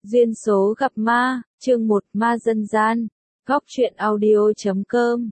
Duyên số gặp ma, chương 1 ma dân gian, góc truyện audio.com.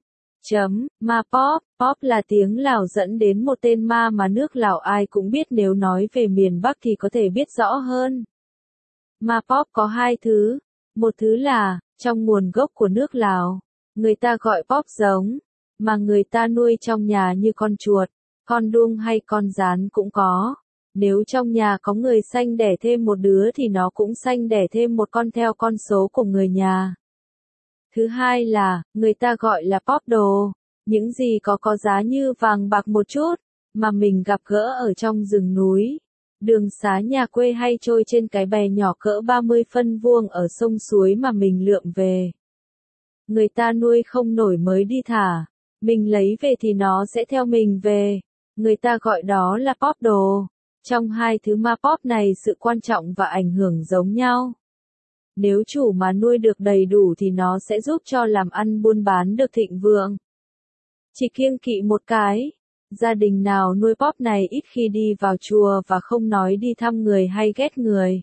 Ma Pop, Pop là tiếng Lào dẫn đến một tên ma mà nước Lào ai cũng biết, nếu nói về miền Bắc thì có thể biết rõ hơn. Ma Pop có hai thứ, một thứ là, trong nguồn gốc của nước Lào, người ta gọi Pop giống, mà người ta nuôi trong nhà như con chuột, con đuông hay con gián cũng có. Nếu trong nhà có người sanh đẻ thêm một đứa thì nó cũng sanh đẻ thêm một con theo con số của người nhà. Thứ hai là, người ta gọi là Pop đồ, những gì có giá như vàng bạc một chút, mà mình gặp gỡ ở trong rừng núi, đường xá nhà quê hay trôi trên cái bè nhỏ cỡ 30 phân vuông ở sông suối mà mình lượm về. Người ta nuôi không nổi mới đi thả, mình lấy về thì nó sẽ theo mình về, người ta gọi đó là Pop đồ. Trong hai thứ ma Pop này sự quan trọng và ảnh hưởng giống nhau. Nếu chủ mà nuôi được đầy đủ thì nó sẽ giúp cho làm ăn buôn bán được thịnh vượng. Chỉ kiêng kỵ một cái, gia đình nào nuôi Pop này ít khi đi vào chùa và không nói đi thăm người hay ghét người.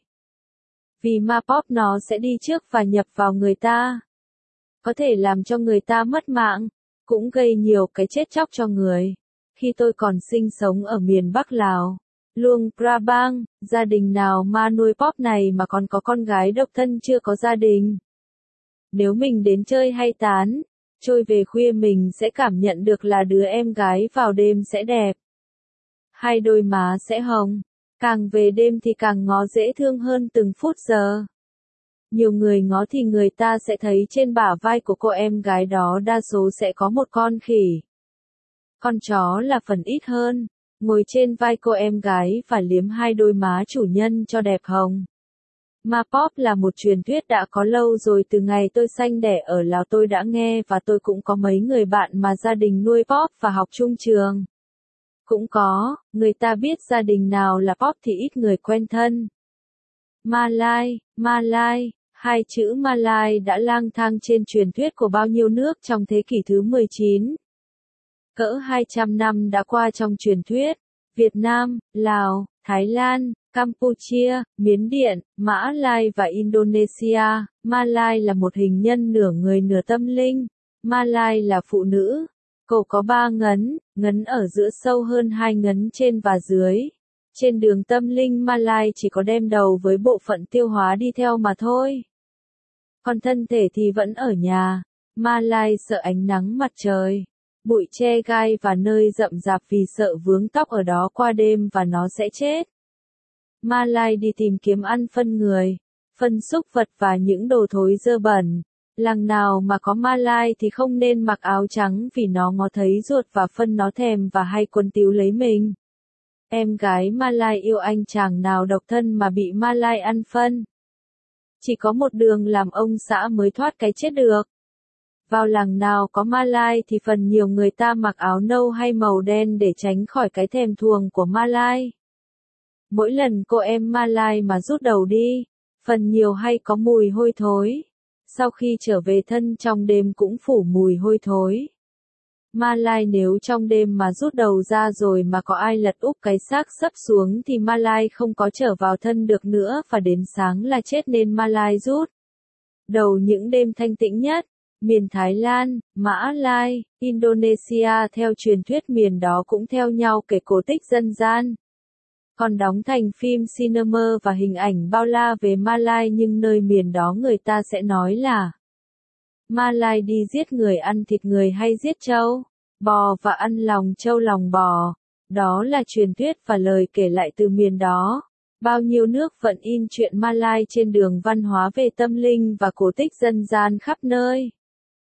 Vì ma Pop nó sẽ đi trước và nhập vào người ta. Có thể làm cho người ta mất mạng, cũng gây nhiều cái chết chóc cho người. Khi tôi còn sinh sống ở miền Bắc Lào, Luông Prabang, gia đình nào ma nuôi Pop này mà còn có con gái độc thân chưa có gia đình. Nếu mình đến chơi hay tán, trôi về khuya mình sẽ cảm nhận được là đứa em gái vào đêm sẽ đẹp. Hai đôi má sẽ hồng, càng về đêm thì càng ngó dễ thương hơn từng phút giờ. Nhiều người ngó thì người ta sẽ thấy trên bả vai của cô em gái đó đa số sẽ có một con khỉ. Con chó là phần ít hơn. Ngồi trên vai cô em gái và liếm hai đôi má chủ nhân cho đẹp hồng. Ma Pop là một truyền thuyết đã có lâu rồi, từ ngày tôi sanh đẻ ở Lào tôi đã nghe, và tôi cũng có mấy người bạn mà gia đình nuôi Pop và học chung trường. Cũng có, người ta biết gia đình nào là Pop thì ít người quen thân. Malay, hai chữ Malay đã lang thang trên truyền thuyết của bao nhiêu nước trong thế kỷ thứ 19. Cỡ 200 năm đã qua trong truyền thuyết, Việt Nam, Lào, Thái Lan, Campuchia, Miến Điện, Mã Lai và Indonesia. Malay là một hình nhân nửa người nửa tâm linh. Malay là phụ nữ. Cổ có 3 ngấn, ngấn ở giữa sâu hơn 2 ngấn trên và dưới. Trên đường tâm linh Malay chỉ có đem đầu với bộ phận tiêu hóa đi theo mà thôi. Còn thân thể thì vẫn ở nhà. Malay sợ ánh nắng mặt trời, bụi tre gai và nơi rậm rạp vì sợ vướng tóc ở đó qua đêm và nó sẽ chết. Malay đi tìm kiếm ăn phân người, phân súc vật và những đồ thối dơ bẩn. Làng nào mà có Malay thì không nên mặc áo trắng vì nó ngó thấy ruột và phân nó thèm và hay quấn tíu lấy mình. Em gái Malay yêu anh chàng nào độc thân mà bị Malay ăn phân. Chỉ có một đường làm ông xã mới thoát cái chết được. Vào làng nào có Malay thì phần nhiều người ta mặc áo nâu hay màu đen để tránh khỏi cái thèm thuồng của Malay. Mỗi lần cô em Malay mà rút đầu đi, phần nhiều hay có mùi hôi thối. Sau khi trở về thân trong đêm cũng phủ mùi hôi thối. Malay nếu trong đêm mà rút đầu ra rồi mà có ai lật úp cái xác sấp xuống thì Malay không có trở vào thân được nữa và đến sáng là chết, nên Malay rút đầu những đêm thanh tĩnh nhất. Miền Thái Lan, Mã Lai, Indonesia theo truyền thuyết miền đó cũng theo nhau kể cổ tích dân gian. Còn đóng thành phim cinema và hình ảnh bao la về Malay, nhưng nơi miền đó người ta sẽ nói là Malay đi giết người, ăn thịt người hay giết trâu, bò và ăn lòng trâu lòng bò. Đó là truyền thuyết và lời kể lại từ miền đó. Bao nhiêu nước vẫn in chuyện Malay trên đường văn hóa về tâm linh và cổ tích dân gian khắp nơi.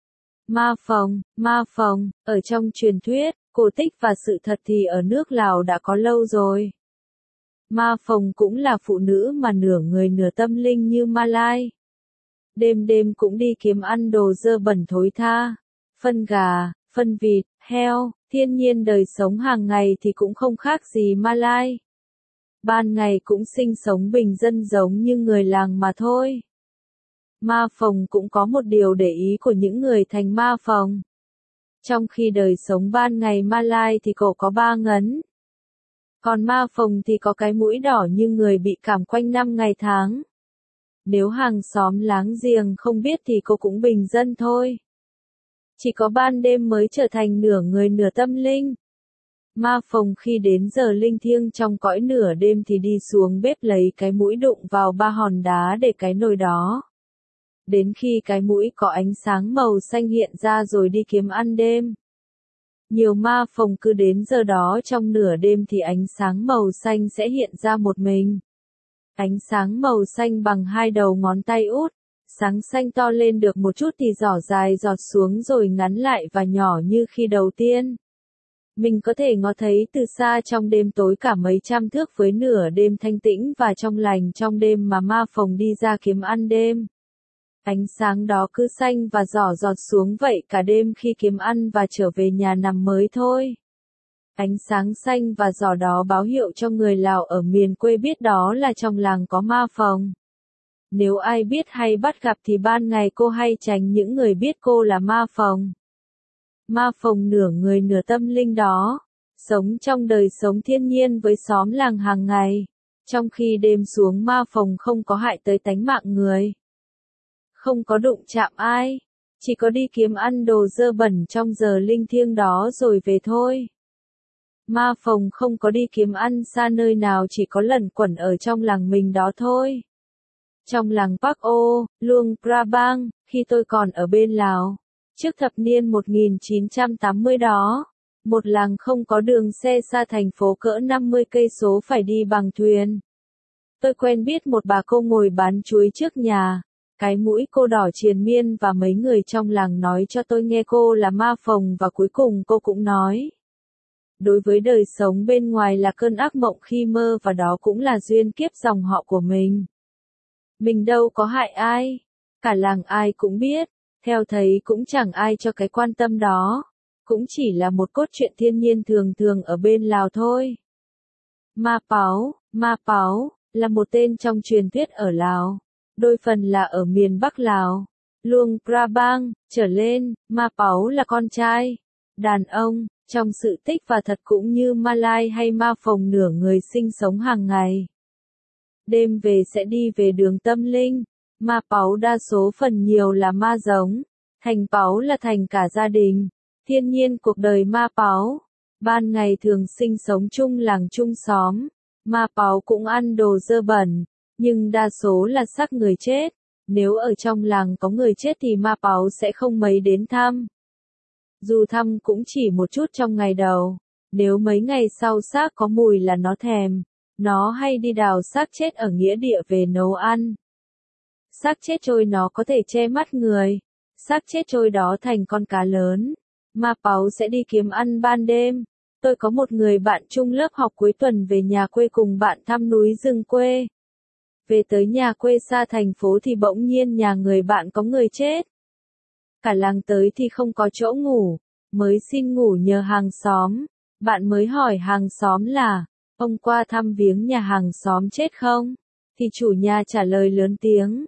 Ma Phồng, ở trong truyền thuyết, cổ tích và sự thật thì ở nước Lào đã có lâu rồi. Ma Phồng cũng là phụ nữ mà nửa người nửa tâm linh như Malay. Đêm đêm cũng đi kiếm ăn đồ dơ bẩn thối tha, phân gà, phân vịt, heo, thiên nhiên đời sống hàng ngày thì cũng không khác gì Malay. Ban ngày cũng sinh sống bình dân giống như người làng mà thôi. Ma Phồng cũng có một điều để ý của những người thành Ma Phồng. Trong khi đời sống ban ngày Malay thì cổ có 3 ngấn. Còn Ma Phồng thì có cái mũi đỏ như người bị cảm quanh năm ngày tháng. Nếu hàng xóm láng giềng không biết thì cô cũng bình dân thôi. Chỉ có ban đêm mới trở thành nửa người nửa tâm linh. Ma Phồng khi đến giờ linh thiêng trong cõi nửa đêm thì đi xuống bếp lấy cái mũi đụng vào 3 hòn đá để cái nồi đó. Đến khi cái mũi có ánh sáng màu xanh hiện ra rồi đi kiếm ăn đêm. Nhiều ma Phồng cứ đến giờ đó trong nửa đêm thì ánh sáng màu xanh sẽ hiện ra một mình. Ánh sáng màu xanh bằng 2 đầu ngón tay út. Sáng xanh to lên được một chút thì giỏ dài giọt xuống rồi ngắn lại và nhỏ như khi đầu tiên. Mình có thể ngó thấy từ xa trong đêm tối cả mấy trăm thước với nửa đêm thanh tĩnh và trong lành trong đêm mà ma Phồng đi ra kiếm ăn đêm. Ánh sáng đó cứ xanh và giỏ giọt xuống vậy cả đêm khi kiếm ăn và trở về nhà nằm mới thôi. Ánh sáng xanh và giỏ đó báo hiệu cho người Lào ở miền quê biết đó là trong làng có ma Phồng. Nếu ai biết hay bắt gặp thì ban ngày cô hay tránh những người biết cô là ma Phồng. Ma Phồng nửa người nửa tâm linh đó, sống trong đời sống thiên nhiên với xóm làng hàng ngày, trong khi đêm xuống ma Phồng không có hại tới tánh mạng người. Không có đụng chạm ai, chỉ có đi kiếm ăn đồ dơ bẩn trong giờ linh thiêng đó rồi về thôi. Ma Phồng không có đi kiếm ăn xa nơi nào, chỉ có lẩn quẩn ở trong làng mình đó thôi. Trong làng Park O, Luông Prabang, khi tôi còn ở bên Lào, trước thập niên 1980 đó, một làng không có đường xe xa thành phố cỡ 50 cây số phải đi bằng thuyền. Tôi quen biết một bà cô ngồi bán chuối trước nhà, cái mũi cô đỏ triền miên và mấy người trong làng nói cho tôi nghe cô là ma Phồng và cuối cùng cô cũng nói. Đối với đời sống bên ngoài là cơn ác mộng khi mơ và đó cũng là duyên kiếp dòng họ của mình. Mình đâu có hại ai, cả làng ai cũng biết, theo thấy cũng chẳng ai cho cái quan tâm đó, cũng chỉ là một cốt truyện thiên nhiên thường thường ở bên Lào thôi. Ma Páo, là một tên trong truyền thuyết ở Lào, đôi phần là ở miền Bắc Lào, Luông Prabang, trở lên, Ma Páo là con trai, đàn ông, trong sự tích và thật cũng như Ma Lai hay Ma Phồng nửa người sinh sống hàng ngày. Đêm về sẽ đi về đường tâm linh, ma Páo đa số phần nhiều là ma giống, thành Páo là thành cả gia đình, thiên nhiên cuộc đời ma Páo. Ban ngày thường sinh sống chung làng chung xóm, ma Páo cũng ăn đồ dơ bẩn, nhưng đa số là xác người chết, nếu ở trong làng có người chết thì ma Páo sẽ không mấy đến thăm. Dù thăm cũng chỉ một chút trong ngày đầu, nếu mấy ngày sau xác có mùi là nó thèm. Nó hay đi đào xác chết ở nghĩa địa về nấu ăn. Xác chết trôi nó có thể che mắt người. Xác chết trôi đó thành con cá lớn. Ma Páo sẽ đi kiếm ăn ban đêm. Tôi có một người bạn chung lớp học cuối tuần về nhà quê cùng bạn thăm núi rừng quê. Về tới nhà quê xa thành phố thì bỗng nhiên nhà người bạn có người chết. Cả làng tới thì không có chỗ ngủ. Mới xin ngủ nhờ hàng xóm. Bạn mới hỏi hàng xóm là, ông qua thăm viếng nhà hàng xóm chết không? Thì chủ nhà trả lời lớn tiếng.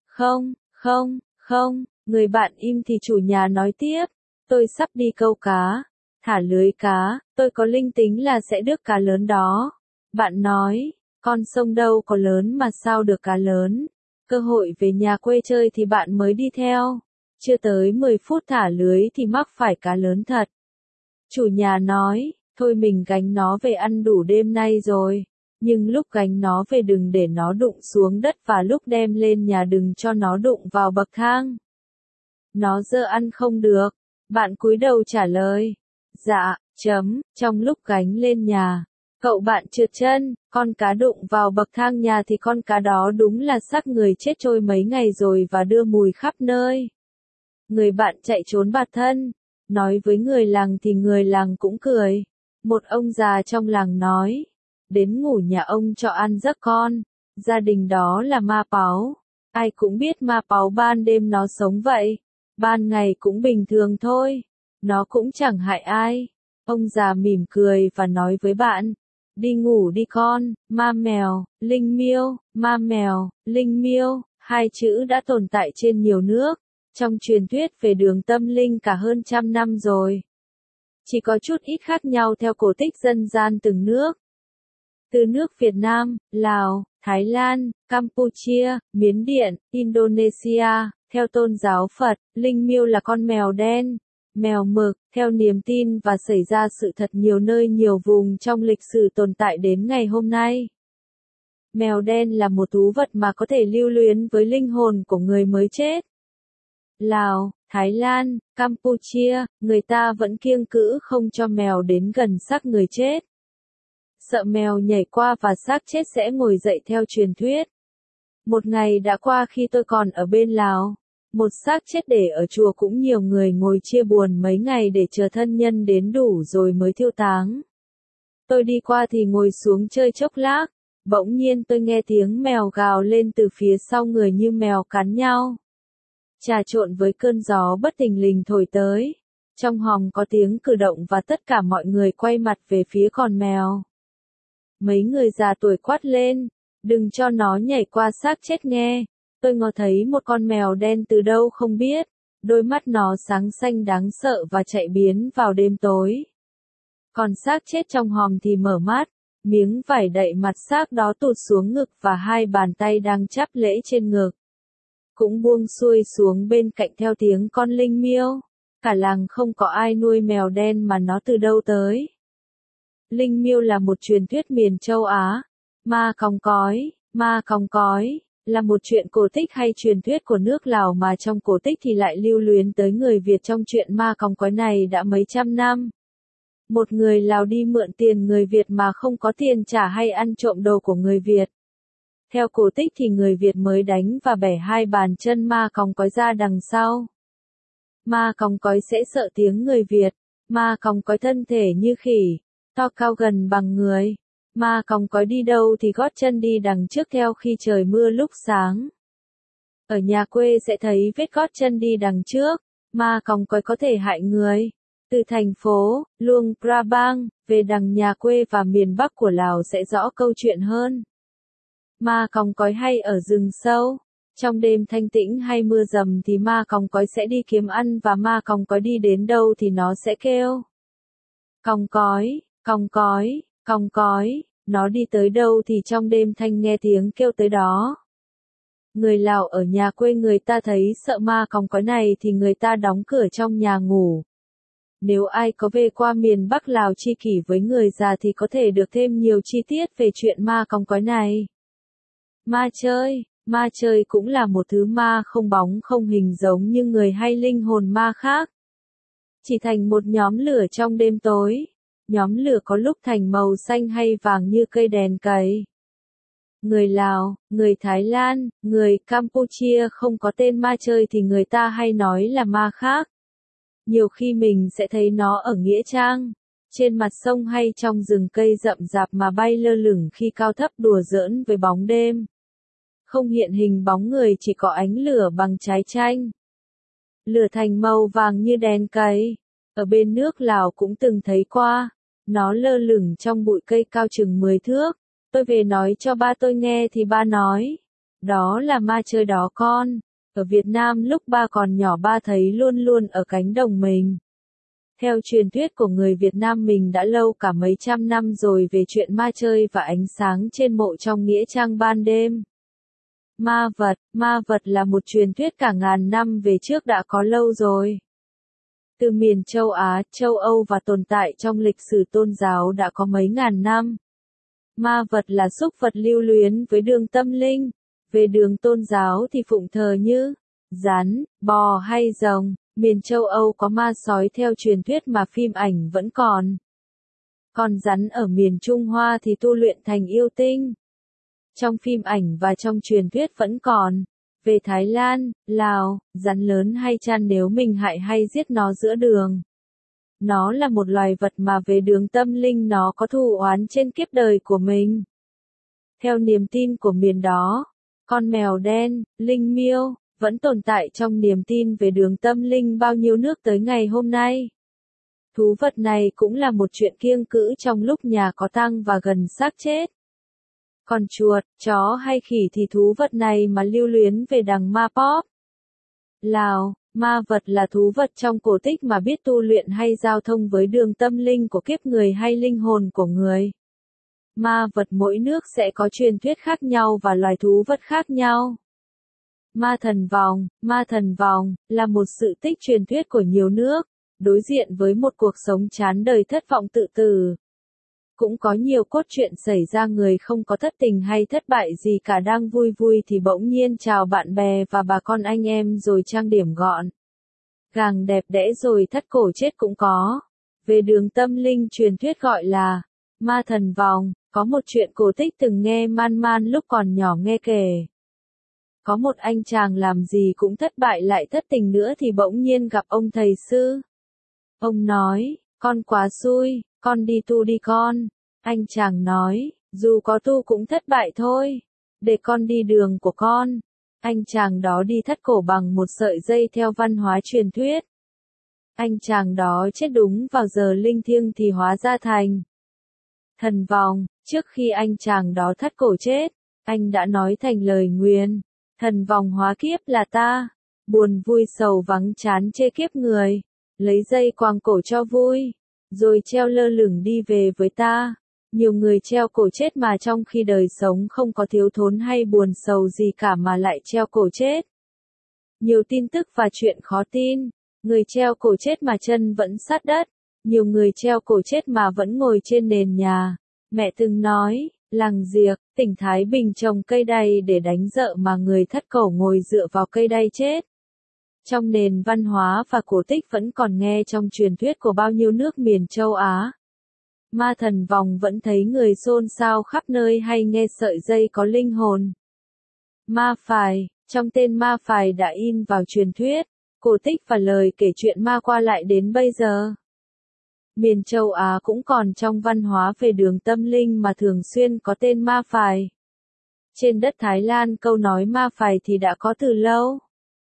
Không, người bạn im thì chủ nhà nói tiếp. Tôi sắp đi câu cá, thả lưới cá, tôi có linh tính là sẽ được cá lớn đó. Bạn nói, con sông đâu có lớn mà sao được cá lớn. Cơ hội về nhà quê chơi thì bạn mới đi theo. Chưa tới 10 phút thả lưới thì mắc phải cá lớn thật. Chủ nhà nói, thôi mình gánh nó về ăn đủ đêm nay rồi, nhưng lúc gánh nó về đừng để nó đụng xuống đất và lúc đem lên nhà đừng cho nó đụng vào bậc thang. Nó dơ ăn không được. Bạn cúi đầu trả lời. Dạ, trong lúc gánh lên nhà, cậu bạn trượt chân, con cá đụng vào bậc thang nhà thì con cá đó đúng là xác người chết trôi mấy ngày rồi và đưa mùi khắp nơi. Người bạn chạy trốn bạt thân, nói với người làng thì người làng cũng cười. Một ông già trong làng nói, đến ngủ nhà ông cho ăn giấc con, gia đình đó là ma Páo. Ai cũng biết ma Páo ban đêm nó sống vậy, ban ngày cũng bình thường thôi, nó cũng chẳng hại ai. Ông già mỉm cười và nói với bạn, đi ngủ đi con, ma mèo, linh miêu, ma mèo, linh miêu, hai chữ đã tồn tại trên nhiều nước, trong truyền thuyết về đường tâm linh cả hơn 100 năm rồi. Chỉ có chút ít khác nhau theo cổ tích dân gian từng nước. Từ nước Việt Nam, Lào, Thái Lan, Campuchia, Miến Điện, Indonesia, theo tôn giáo Phật, linh miêu là con mèo đen, mèo mực, theo niềm tin và xảy ra sự thật nhiều nơi nhiều vùng trong lịch sử tồn tại đến ngày hôm nay. Mèo đen là một thú vật mà có thể lưu luyến với linh hồn của người mới chết. Lào, Thái Lan, Campuchia, người ta vẫn kiêng cữ không cho mèo đến gần xác người chết. Sợ mèo nhảy qua và xác chết sẽ ngồi dậy theo truyền thuyết. Một ngày đã qua khi tôi còn ở bên Lào. Một xác chết để ở chùa cũng nhiều người ngồi chia buồn mấy ngày để chờ thân nhân đến đủ rồi mới thiêu táng. Tôi đi qua thì ngồi xuống chơi chốc lát. Bỗng nhiên tôi nghe tiếng mèo gào lên từ phía sau người như mèo cắn nhau. Trà trộn với cơn gió bất thình lình thổi tới. Trong hòm có tiếng cử động và tất cả mọi người quay mặt về phía con mèo. Mấy người già tuổi quát lên, đừng cho nó nhảy qua xác chết nghe. Tôi ngó thấy một con mèo đen từ đâu không biết, đôi mắt nó sáng xanh đáng sợ và chạy biến vào đêm tối. Còn xác chết trong hòm thì mở mắt, miếng vải đậy mặt xác đó tụt xuống ngực và hai bàn tay đang chắp lễ trên ngực cũng buông xuôi xuống bên cạnh theo tiếng con linh miêu. Cả làng không có ai nuôi mèo đen mà nó từ đâu tới. Linh miêu là một truyền thuyết miền châu Á. Ma còng cói là một chuyện cổ tích hay truyền thuyết của nước Lào mà trong cổ tích thì lại lưu luyến tới người Việt. Trong chuyện ma còng cói này đã mấy trăm năm. Một người Lào đi mượn tiền người Việt mà không có tiền trả hay ăn trộm đồ của người Việt. Theo cổ tích thì người Việt mới đánh và bẻ hai bàn chân ma còng cói ra đằng sau. Ma còng cói sẽ sợ tiếng người Việt. Ma còng cói thân thể như khỉ, to cao gần bằng người. Ma còng cói đi đâu thì gót chân đi đằng trước theo khi trời mưa lúc sáng. Ở nhà quê sẽ thấy vết gót chân đi đằng trước. Ma còng cói có thể hại người. Từ thành phố Luang Prabang về đằng nhà quê và miền Bắc của Lào sẽ rõ câu chuyện hơn. Ma còng cói hay ở rừng sâu. Trong đêm thanh tĩnh hay mưa dầm thì ma còng cói sẽ đi kiếm ăn và ma còng cói đi đến đâu thì nó sẽ kêu. Còng cói, còng cói, còng cói, nó đi tới đâu thì trong đêm thanh nghe tiếng kêu tới đó. Người Lào ở nhà quê người ta thấy sợ ma còng cói này thì người ta đóng cửa trong nhà ngủ. Nếu ai có về qua miền Bắc Lào chi kỷ với người già thì có thể được thêm nhiều chi tiết về chuyện ma còng cói này. Ma chơi cũng là một thứ ma không bóng không hình giống như người hay linh hồn ma khác. Chỉ thành một nhóm lửa trong đêm tối. Nhóm lửa có lúc thành màu xanh hay vàng như cây đèn cầy. Người Lào, người Thái Lan, người Campuchia không có tên ma chơi thì người ta hay nói là ma khác. Nhiều khi mình sẽ thấy nó ở nghĩa trang, trên mặt sông hay trong rừng cây rậm rạp mà bay lơ lửng khi cao thấp đùa giỡn với bóng đêm. Không hiện hình bóng người, chỉ có ánh lửa bằng trái chanh. Lửa thành màu vàng như đèn cầy. Ở bên nước Lào cũng từng thấy qua. Nó lơ lửng trong bụi cây cao chừng 10 thước. Tôi về nói cho ba tôi nghe thì ba nói. Đó là ma chơi đó con. Ở Việt Nam lúc ba còn nhỏ ba thấy luôn luôn ở cánh đồng mình. Theo truyền thuyết của người Việt Nam mình đã lâu cả mấy trăm năm rồi về chuyện ma chơi và ánh sáng trên mộ trong nghĩa trang ban đêm. Ma vật là một truyền thuyết cả ngàn năm về trước đã có lâu rồi. Từ miền châu Á, châu Âu và tồn tại trong lịch sử tôn giáo đã có mấy ngàn năm. Ma vật là súc vật lưu luyến với đường tâm linh. Về đường tôn giáo thì phụng thờ như rắn, bò hay rồng. Miền châu Âu có ma sói theo truyền thuyết mà phim ảnh vẫn còn. Còn rắn ở miền Trung Hoa thì tu luyện thành yêu tinh. Trong phim ảnh và trong truyền thuyết vẫn còn. Về Thái Lan, Lào, rắn lớn hay chăn nếu mình hại hay giết nó giữa đường. Nó là một loài vật mà về đường tâm linh nó có thù oán trên kiếp đời của mình. Theo niềm tin của miền đó, con mèo đen, linh miêu, vẫn tồn tại trong niềm tin về đường tâm linh bao nhiêu nước tới ngày hôm nay. Thú vật này cũng là một chuyện kiêng cữ trong lúc nhà có tang và gần xác chết. Còn chuột, chó hay khỉ thì thú vật này mà lưu luyến về đằng ma pop. Lào, ma vật là thú vật trong cổ tích mà biết tu luyện hay giao thông với đường tâm linh của kiếp người hay linh hồn của người. Ma vật mỗi nước sẽ có truyền thuyết khác nhau và loài thú vật khác nhau. Ma thần vòng, là một sự tích truyền thuyết của nhiều nước, đối diện với một cuộc sống chán đời thất vọng tự tử. Cũng có nhiều cốt truyện xảy ra người không có thất tình hay thất bại gì cả đang vui vui thì bỗng nhiên chào bạn bè và bà con anh em rồi trang điểm gọn gàng đẹp đẽ rồi thắt cổ chết cũng có. Về đường tâm linh truyền thuyết gọi là ma thần vòng, có một chuyện cổ tích từng nghe man man lúc còn nhỏ nghe kể. Có một anh chàng làm gì cũng thất bại lại thất tình nữa thì bỗng nhiên gặp ông thầy sư. Ông nói, con quá xui, con đi tu đi con. Anh chàng nói, dù có tu cũng thất bại thôi. Để con đi đường của con. Anh chàng đó đi thắt cổ bằng một sợi dây theo văn hóa truyền thuyết. Anh chàng đó chết đúng vào giờ linh thiêng thì hóa ra thành thần vòng. Trước khi anh chàng đó thắt cổ chết, anh đã nói thành lời nguyền. Thần vòng hóa kiếp là ta, buồn vui sầu vắng chán chê kiếp người, lấy dây quàng cổ cho vui, rồi treo lơ lửng đi về với ta. Nhiều người treo cổ chết mà trong khi đời sống không có thiếu thốn hay buồn sầu gì cả mà lại treo cổ chết. Nhiều tin tức và chuyện khó tin, người treo cổ chết mà chân vẫn sát đất, nhiều người treo cổ chết mà vẫn ngồi trên nền nhà. Mẹ từng nói, làng Diệc, tỉnh Thái Bình trồng cây đay để đánh dợ mà người thắt cổ ngồi dựa vào cây đay chết. Trong nền văn hóa và cổ tích vẫn còn nghe trong truyền thuyết của bao nhiêu nước miền châu Á. Ma thần vòng vẫn thấy người xôn xao khắp nơi hay nghe sợi dây có linh hồn. Ma phài, trong tên ma phài đã in vào truyền thuyết, cổ tích và lời kể chuyện ma qua lại đến bây giờ. Miền châu Á cũng còn trong văn hóa về đường tâm linh mà thường xuyên có tên ma phài. Trên đất Thái Lan câu nói ma phài thì đã có từ lâu.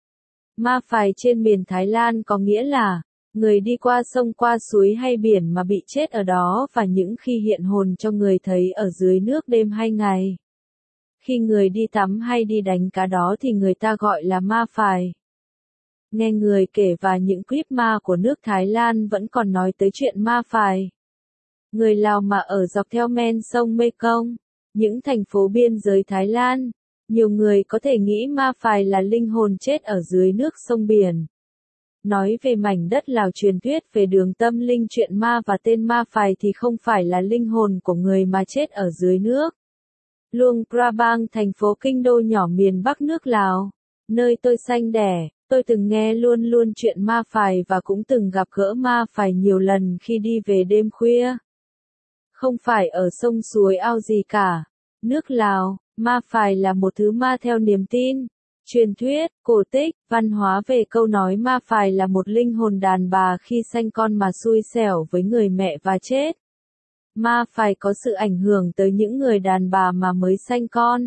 Ma phài trên miền Thái Lan có nghĩa là người đi qua sông qua suối hay biển mà bị chết ở đó và những khi hiện hồn cho người thấy ở dưới nước đêm hay ngày. Khi người đi tắm hay đi đánh cá đó thì người ta gọi là ma phài. Nghe người kể và những clip ma của nước Thái Lan vẫn còn nói tới chuyện ma phài. Người Lào mà ở dọc theo men sông Mekong, những thành phố biên giới Thái Lan, nhiều người có thể nghĩ ma phài là linh hồn chết ở dưới nước sông biển. Nói về mảnh đất Lào truyền thuyết về đường tâm linh chuyện ma và tên ma phài thì không phải là linh hồn của người mà chết ở dưới nước. Luông Prabang, thành phố kinh đô nhỏ miền Bắc nước Lào, nơi tôi sanh đẻ, tôi từng nghe luôn luôn chuyện ma phài và cũng từng gặp gỡ ma phài nhiều lần khi đi về đêm khuya. Không phải ở sông suối ao gì cả. Nước Lào, ma phài là một thứ ma theo niềm tin, truyền thuyết, cổ tích, văn hóa về câu nói ma phài là một linh hồn đàn bà khi sanh con mà xui xẻo với người mẹ và chết. Ma phài có sự ảnh hưởng tới những người đàn bà mà mới sanh con.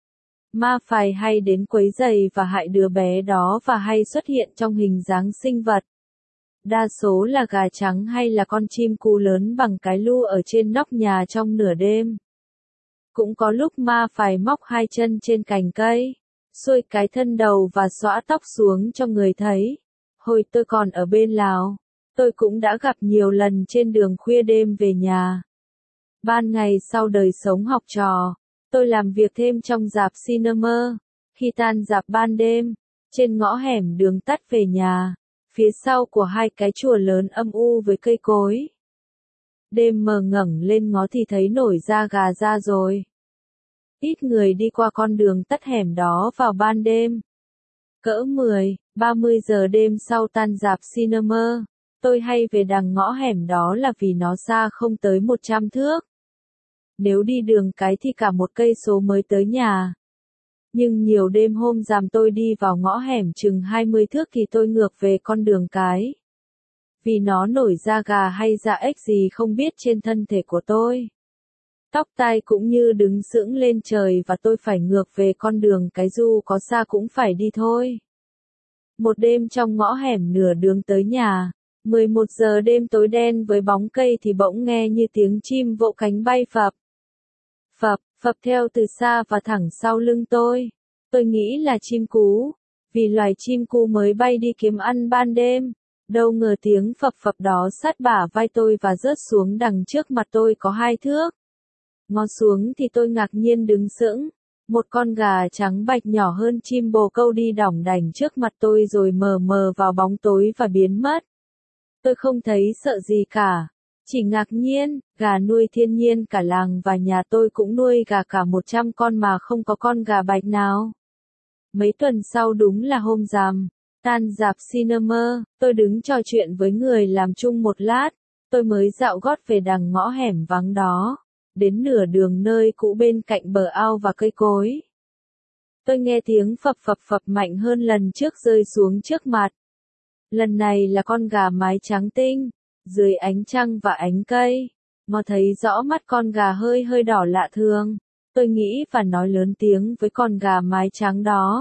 Ma phài hay đến quấy rầy và hại đứa bé đó và hay xuất hiện trong hình dáng sinh vật. Đa số là gà trắng hay là con chim cú lớn bằng cái lu ở trên nóc nhà trong nửa đêm. Cũng có lúc ma phài móc hai chân trên cành cây, xuôi cái thân đầu và xõa tóc xuống cho người thấy. Hồi tôi còn ở bên Lào, tôi cũng đã gặp nhiều lần trên đường khuya đêm về nhà. Ban ngày sau đời sống học trò, tôi làm việc thêm trong rạp cinema. Khi tan rạp ban đêm, trên ngõ hẻm đường tắt về nhà, phía sau của hai cái chùa lớn âm u với cây cối. Đêm mờ ngẩng lên ngó thì thấy nổi da gà ra rồi. Ít người đi qua con đường tắt hẻm đó vào ban đêm. Cỡ 10-30 giờ đêm sau tan rạp cinema, tôi hay về đằng ngõ hẻm đó là vì nó xa không tới 100 thước. Nếu đi đường cái thì cả 1 cây số mới tới nhà. Nhưng nhiều đêm hôm rằm tôi đi vào ngõ hẻm chừng 20 thước thì tôi ngược về con đường cái. Vì nó nổi da gà hay da ếch gì không biết trên thân thể của tôi. Tóc tai cũng như đứng sững lên trời và tôi phải ngược về con đường cái dù có xa cũng phải đi thôi. Một đêm trong ngõ hẻm nửa đường tới nhà, 11 giờ đêm tối đen với bóng cây thì bỗng nghe như tiếng chim vỗ cánh bay phập. Phập, phập theo từ xa và thẳng sau lưng tôi. Tôi nghĩ là chim cú, vì loài chim cú mới bay đi kiếm ăn ban đêm. Đâu ngờ tiếng phập phập đó sát bả vai tôi và rớt xuống đằng trước mặt tôi có 2 thước. Ngó xuống thì tôi ngạc nhiên đứng sững. Một con gà trắng bạch nhỏ hơn chim bồ câu đi đỏng đảnh trước mặt tôi rồi mờ mờ vào bóng tối và biến mất. Tôi không thấy sợ gì cả. Chỉ ngạc nhiên, gà nuôi thiên nhiên cả làng và nhà tôi cũng nuôi gà cả 100 con mà không có con gà bạch nào. Mấy tuần sau đúng là hôm rằm, tan rạp cinema, tôi đứng trò chuyện với người làm chung một lát, tôi mới dạo gót về đằng ngõ hẻm vắng đó, đến nửa đường nơi cũ bên cạnh bờ ao và cây cối. Tôi nghe tiếng phập phập phập mạnh hơn lần trước rơi xuống trước mặt. Lần này là con gà mái trắng tinh, dưới ánh trăng và ánh cây, ngó thấy rõ mắt con gà hơi hơi đỏ lạ thường. Tôi nghĩ và nói lớn tiếng với con gà mái trắng đó.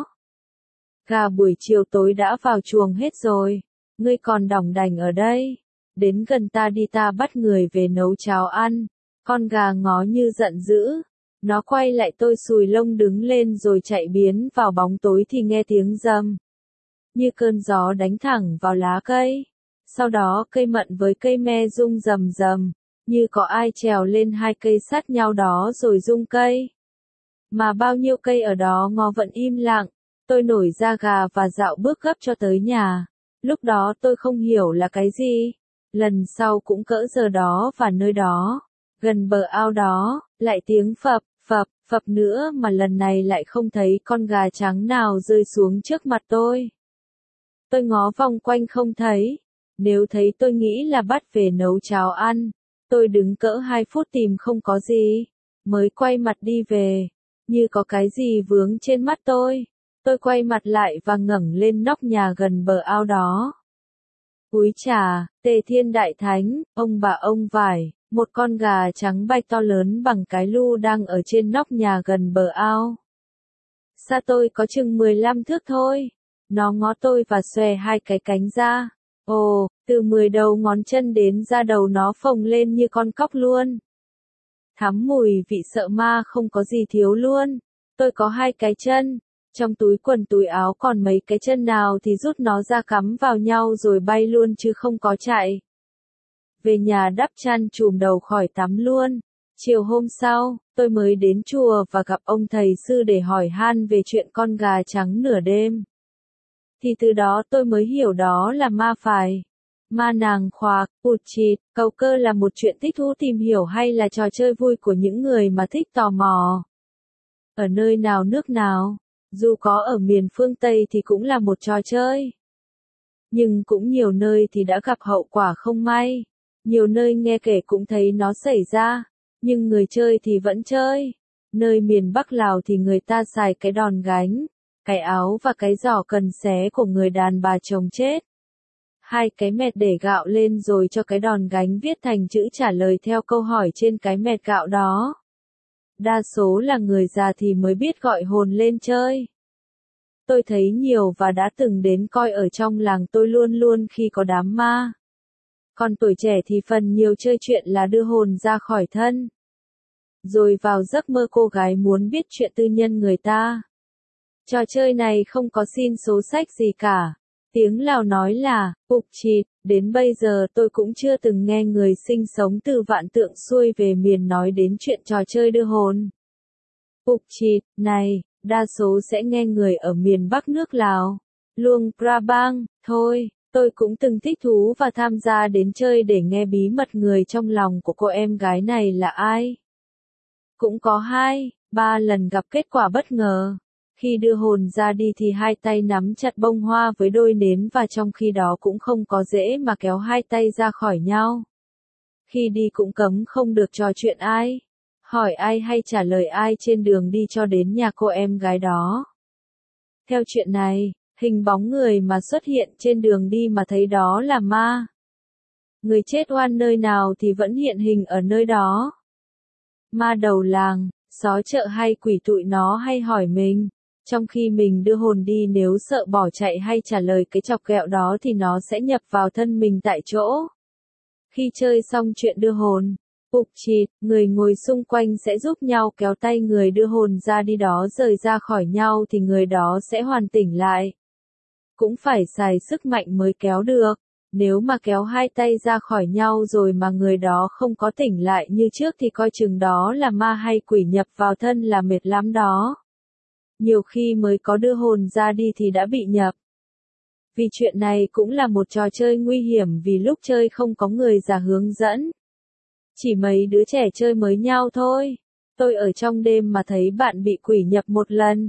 Gà buổi chiều tối đã vào chuồng hết rồi, ngươi còn đỏng đảnh ở đây. Đến gần ta đi, ta bắt người về nấu cháo ăn. Con gà ngó như giận dữ. Nó quay lại tôi xùi lông đứng lên rồi chạy biến vào bóng tối thì nghe tiếng rầm. Như cơn gió đánh thẳng vào lá cây. Sau đó cây mận với cây me rung rầm rầm, như có ai trèo lên hai cây sát nhau đó rồi rung cây. Mà bao nhiêu cây ở đó ngó vẫn im lặng. Tôi nổi da gà và dạo bước gấp cho tới nhà. Lúc đó tôi không hiểu là cái gì. Lần sau cũng cỡ giờ đó và nơi đó, gần bờ ao đó, lại tiếng phập, phập, phập nữa mà lần này lại không thấy con gà trắng nào rơi xuống trước mặt tôi. Tôi ngó vòng quanh không thấy. Nếu thấy tôi nghĩ là bắt về nấu cháo ăn. Tôi đứng cỡ 2 phút tìm không có gì. Mới quay mặt đi về. Như có cái gì vướng trên mắt tôi. Tôi quay mặt lại và ngẩng lên nóc nhà gần bờ ao đó. Úi chà, Tề Thiên Đại Thánh, ông bà ông vải, một con gà trắng bạch to lớn bằng cái lu đang ở trên nóc nhà gần bờ ao. Xa tôi có chừng 15 thước thôi. Nó ngó tôi và xòe hai cái cánh ra. Ồ, từ 10 đầu ngón chân đến da đầu nó phồng lên như con cóc luôn. Thắm mùi vị sợ ma không có gì thiếu luôn. Tôi có 2 cái chân. Trong túi quần túi áo còn mấy cái chân nào thì rút nó ra cắm vào nhau rồi bay luôn chứ không có chạy. Về nhà đắp chăn chùm đầu khỏi tắm luôn. Chiều hôm sau, tôi mới đến chùa và gặp ông thầy sư để hỏi han về chuyện con gà trắng nửa đêm. Thì từ đó tôi mới hiểu đó là ma phải. Ma nàng khoạc, ụt chịt, cầu cơ là một chuyện thích thú tìm hiểu hay là trò chơi vui của những người mà thích tò mò. Ở nơi nào nước nào, dù có ở miền phương Tây thì cũng là một trò chơi. Nhưng cũng nhiều nơi thì đã gặp hậu quả không may. Nhiều nơi nghe kể cũng thấy nó xảy ra. Nhưng người chơi thì vẫn chơi. Nơi miền Bắc Lào thì người ta xài cái đòn gánh, cái áo và cái giỏ cần xé của người đàn bà chồng chết. 2 cái mẹt để gạo lên rồi cho cái đòn gánh viết thành chữ trả lời theo câu hỏi trên cái mẹt gạo đó. Đa số là người già thì mới biết gọi hồn lên chơi. Tôi thấy nhiều và đã từng đến coi ở trong làng tôi luôn luôn khi có đám ma. Còn tuổi trẻ thì phần nhiều chơi chuyện là đưa hồn ra khỏi thân. Rồi vào giấc mơ cô gái muốn biết chuyện tư nhân người ta. Trò chơi này không có xin số sách gì cả. Tiếng Lào nói là, ụt chịt, đến bây giờ tôi cũng chưa từng nghe người sinh sống từ Vạn Tượng xuôi về miền nói đến chuyện trò chơi đưa hồn. Ụt chịt, này, đa số sẽ nghe người ở miền Bắc nước Lào, Luông Prabang, thôi, tôi cũng từng thích thú và tham gia đến chơi để nghe bí mật người trong lòng của cô em gái này là ai. Cũng có 2, 3 lần gặp kết quả bất ngờ. Khi đưa hồn ra đi thì 2 tay nắm chặt bông hoa với đôi nến và trong khi đó cũng không có dễ mà kéo 2 tay ra khỏi nhau. Khi đi cũng cấm không được trò chuyện ai, hỏi ai hay trả lời ai trên đường đi cho đến nhà cô em gái đó. Theo chuyện này, hình bóng người mà xuất hiện trên đường đi mà thấy đó là ma. Người chết oan nơi nào thì vẫn hiện hình ở nơi đó. Ma đầu làng, xó chợ hay quỷ tụi nó hay hỏi mình. Trong khi mình đưa hồn đi nếu sợ bỏ chạy hay trả lời cái chọc ghẹo đó thì nó sẽ nhập vào thân mình tại chỗ. Khi chơi xong chuyện đưa hồn, ụt chịt, người ngồi xung quanh sẽ giúp nhau kéo tay người đưa hồn ra đi đó rời ra khỏi nhau thì người đó sẽ hoàn tỉnh lại. Cũng phải xài sức mạnh mới kéo được. Nếu mà kéo hai tay ra khỏi nhau rồi mà người đó không có tỉnh lại như trước thì coi chừng đó là ma hay quỷ nhập vào thân là mệt lắm đó. Nhiều khi mới có đưa hồn ra đi thì đã bị nhập. Vì chuyện này cũng là một trò chơi nguy hiểm vì lúc chơi không có người già hướng dẫn. Chỉ mấy đứa trẻ chơi mới nhau thôi. Tôi ở trong đêm mà thấy bạn bị quỷ nhập một lần.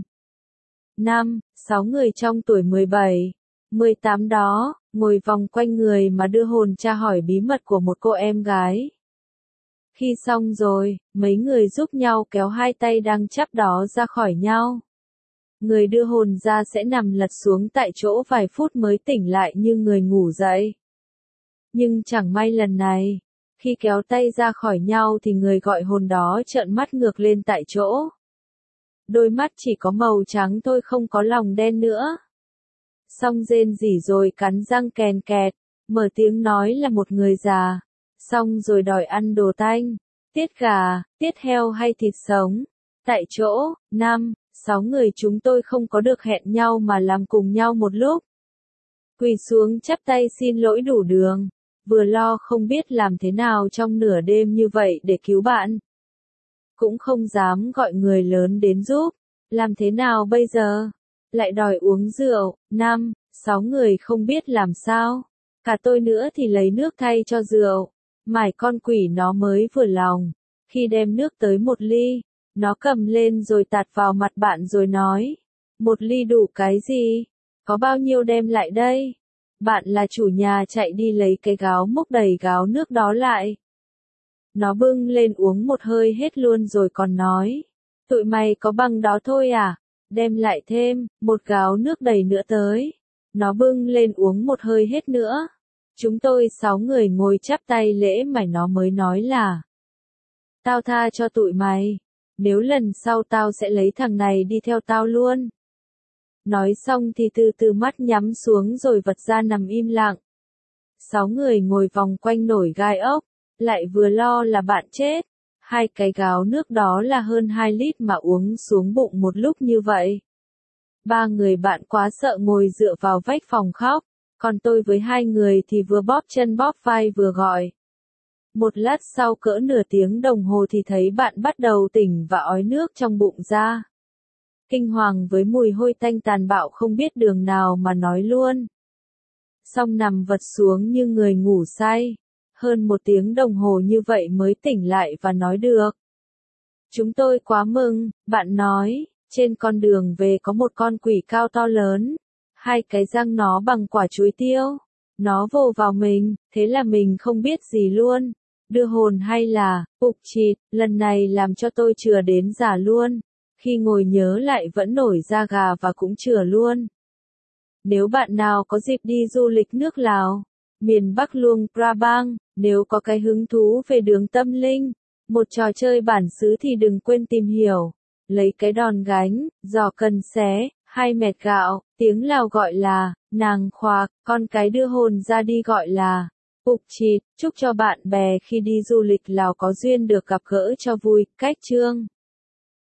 6 người trong tuổi 17, 18 đó, ngồi vòng quanh người mà đưa hồn tra hỏi bí mật của một cô em gái. Khi xong rồi, mấy người giúp nhau kéo hai tay đang chắp đó ra khỏi nhau. Người đưa hồn ra sẽ nằm lật xuống tại chỗ vài phút mới tỉnh lại như người ngủ dậy. Nhưng chẳng may lần này, khi kéo tay ra khỏi nhau thì người gọi hồn đó trợn mắt ngược lên tại chỗ. Đôi mắt chỉ có màu trắng thôi không có lòng đen nữa. Xong rên rỉ rồi cắn răng kèn kẹt, mở tiếng nói là một người già. Xong rồi đòi ăn đồ tanh, tiết gà, tiết heo hay thịt sống. Tại chỗ, 6 người chúng tôi không có được hẹn nhau mà làm cùng nhau một lúc. Quỳ xuống chắp tay xin lỗi đủ đường, vừa lo không biết làm thế nào trong nửa đêm như vậy để cứu bạn. Cũng không dám gọi người lớn đến giúp, làm thế nào bây giờ? Lại đòi uống rượu, 6 người không biết làm sao. Cả tôi nữa thì lấy nước thay cho rượu. Mải con quỷ nó mới vừa lòng. Khi đem nước tới một ly, nó cầm lên rồi tạt vào mặt bạn rồi nói. Một ly đủ cái gì? Có bao nhiêu đem lại đây? Bạn là chủ nhà chạy đi lấy cái gáo múc đầy gáo nước đó lại. Nó bưng lên uống một hơi hết luôn rồi còn nói. Tụi mày có bằng đó thôi à? Đem lại thêm, một gáo nước đầy nữa tới. Nó bưng lên uống một hơi hết nữa. Chúng tôi 6 người ngồi chắp tay lễ mày nó mới nói là. Tao tha cho tụi mày. Nếu lần sau tao sẽ lấy thằng này đi theo tao luôn. Nói xong thì từ từ mắt nhắm xuống rồi vật ra nằm im lặng. 6 người ngồi vòng quanh nồi gai ốc, lại vừa lo là bạn chết. Hai cái gáo nước đó là hơn 2 lít mà uống xuống bụng một lúc như vậy. 3 người bạn quá sợ ngồi dựa vào vách phòng khóc, còn tôi với 2 người thì vừa bóp chân bóp vai vừa gọi. Một lát sau cỡ nửa tiếng đồng hồ thì thấy bạn bắt đầu tỉnh và ói nước trong bụng ra. Kinh hoàng với mùi hôi tanh tàn bạo không biết đường nào mà nói luôn. Xong nằm vật xuống như người ngủ say. Hơn 1 tiếng đồng hồ như vậy mới tỉnh lại và nói được. Chúng tôi quá mừng, bạn nói, trên con đường về có một con quỷ cao to lớn. 2 cái răng nó bằng quả chuối tiêu. Nó vồ vào mình, thế là mình không biết gì luôn. Đưa hồn hay là, ục chịt, lần này làm cho tôi chừa đến già luôn. Khi ngồi nhớ lại vẫn nổi da gà và cũng chừa luôn. Nếu bạn nào có dịp đi du lịch nước Lào, miền Bắc Luông Prabang, nếu có cái hứng thú về đường tâm linh, một trò chơi bản xứ thì đừng quên tìm hiểu. Lấy cái đòn gánh, giò cần xé, hay mẹt gạo, tiếng Lào gọi là, nàng khoạc, con cái đưa hồn ra đi gọi là, ục chịt. Chúc cho bạn bè khi đi du lịch Lào có duyên được gặp gỡ cho vui. Cách chương